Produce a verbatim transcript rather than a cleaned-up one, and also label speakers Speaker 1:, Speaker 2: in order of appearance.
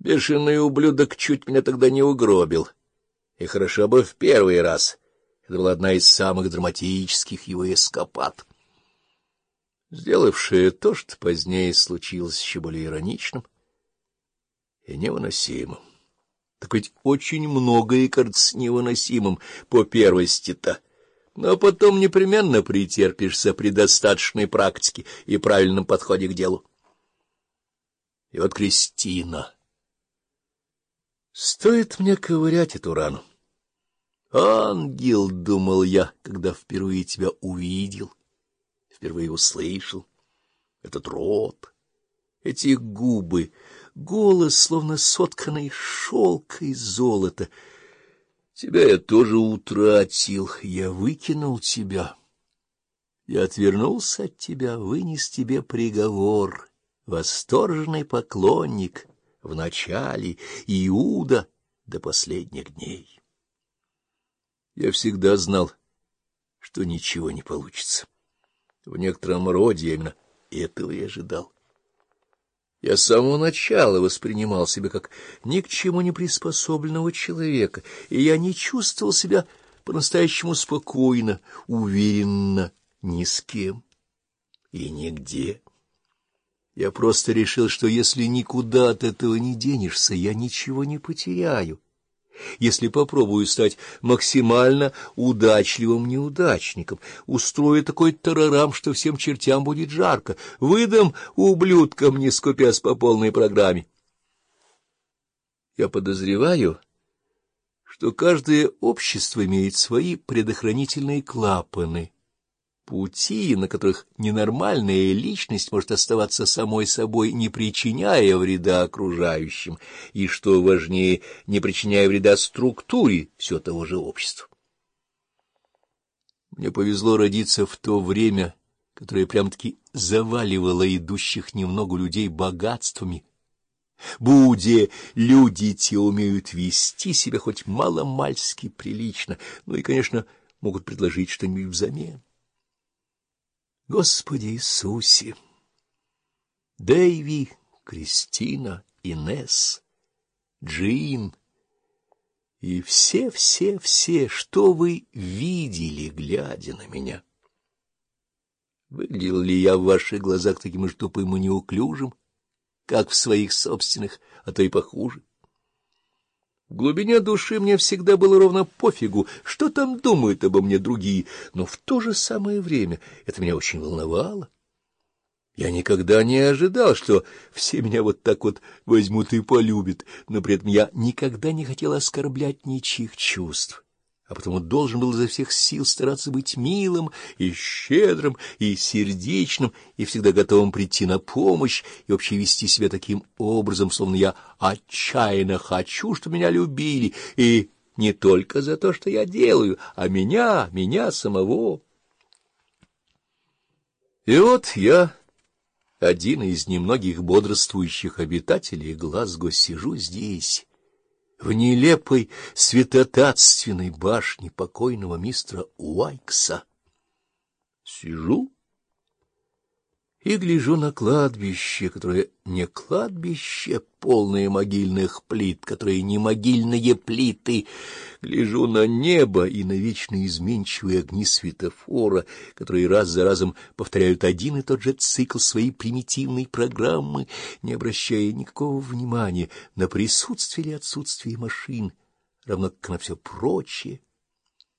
Speaker 1: Бешеный ублюдок чуть меня тогда не угробил. И хорошо бы в первый раз. Это была одна из самых драматических его эскапад. Сделавшее то, что позднее случилось еще более ироничным и невыносимым. Так ведь очень многое кажется невыносимым по первости-то, но потом непременно претерпишься при достаточной практике и правильном подходе к делу. И вот Кристина. Стоит мне ковырять эту рану. Ангел, — думал я, когда впервые тебя увидел, впервые услышал. Этот рот, эти губы, голос, словно сотканный из шелка и золота. Тебя я тоже утратил, я выкинул тебя. Я отвернулся от тебя, вынес тебе приговор. Восторженный поклонник в начале, Иуда до последних дней. Я всегда знал, что ничего не получится. В некотором роде я именно этого и ожидал. Я с самого начала воспринимал себя как ни к чему не приспособленного человека, и я не чувствовал себя по-настоящему спокойно, уверенно ни с кем и нигде. Я просто решил, что если никуда от этого не денешься, я ничего не потеряю. Если попробую стать максимально удачливым неудачником, устрою такой тарарам, что всем чертям будет жарко, выдам ублюдкам, не скупясь по полной программе. Я подозреваю, что каждое общество имеет свои предохранительные клапаны, пути, на которых ненормальная личность может оставаться самой собой, не причиняя вреда окружающим, и, что важнее, не причиняя вреда структуре все того же общества. Мне повезло родиться в то время, которое прям-таки заваливало идущих немного людей богатствами. Будь люди те умеют вести себя хоть маломальски прилично, ну и, конечно, могут предложить что-нибудь взамен. Господи Иисусе! Дэйви, Кристина, Инесс, Джин и все-все-все, что вы видели, глядя на меня. Выглядел ли я в ваших глазах таким же тупым и неуклюжим, как в своих собственных, а то и похуже? В глубине души мне всегда было ровно пофигу, что там думают обо мне другие, но в то же самое время это меня очень волновало. Я никогда не ожидал, что все меня вот так вот возьмут и полюбят, но при этом я никогда не хотел оскорблять ничьих чувств, а потому должен был изо всех сил стараться быть милым и щедрым и сердечным и всегда готовым прийти на помощь и вообще вести себя таким образом, словно я отчаянно хочу, чтобы меня любили, и не только за то, что я делаю, а меня, меня самого. И вот я, один из немногих бодрствующих обитателей Глазго, сижу здесь, в нелепой святотатственной башне покойного мистера Уайкса. Сижу и гляжу на кладбище, которое не кладбище, полное могильных плит, которые не могильные плиты. Гляжу на небо и на вечно изменчивые огни светофора, которые раз за разом повторяют один и тот же цикл своей примитивной программы, не обращая никакого внимания на присутствие или отсутствие машин, равно как на все прочее.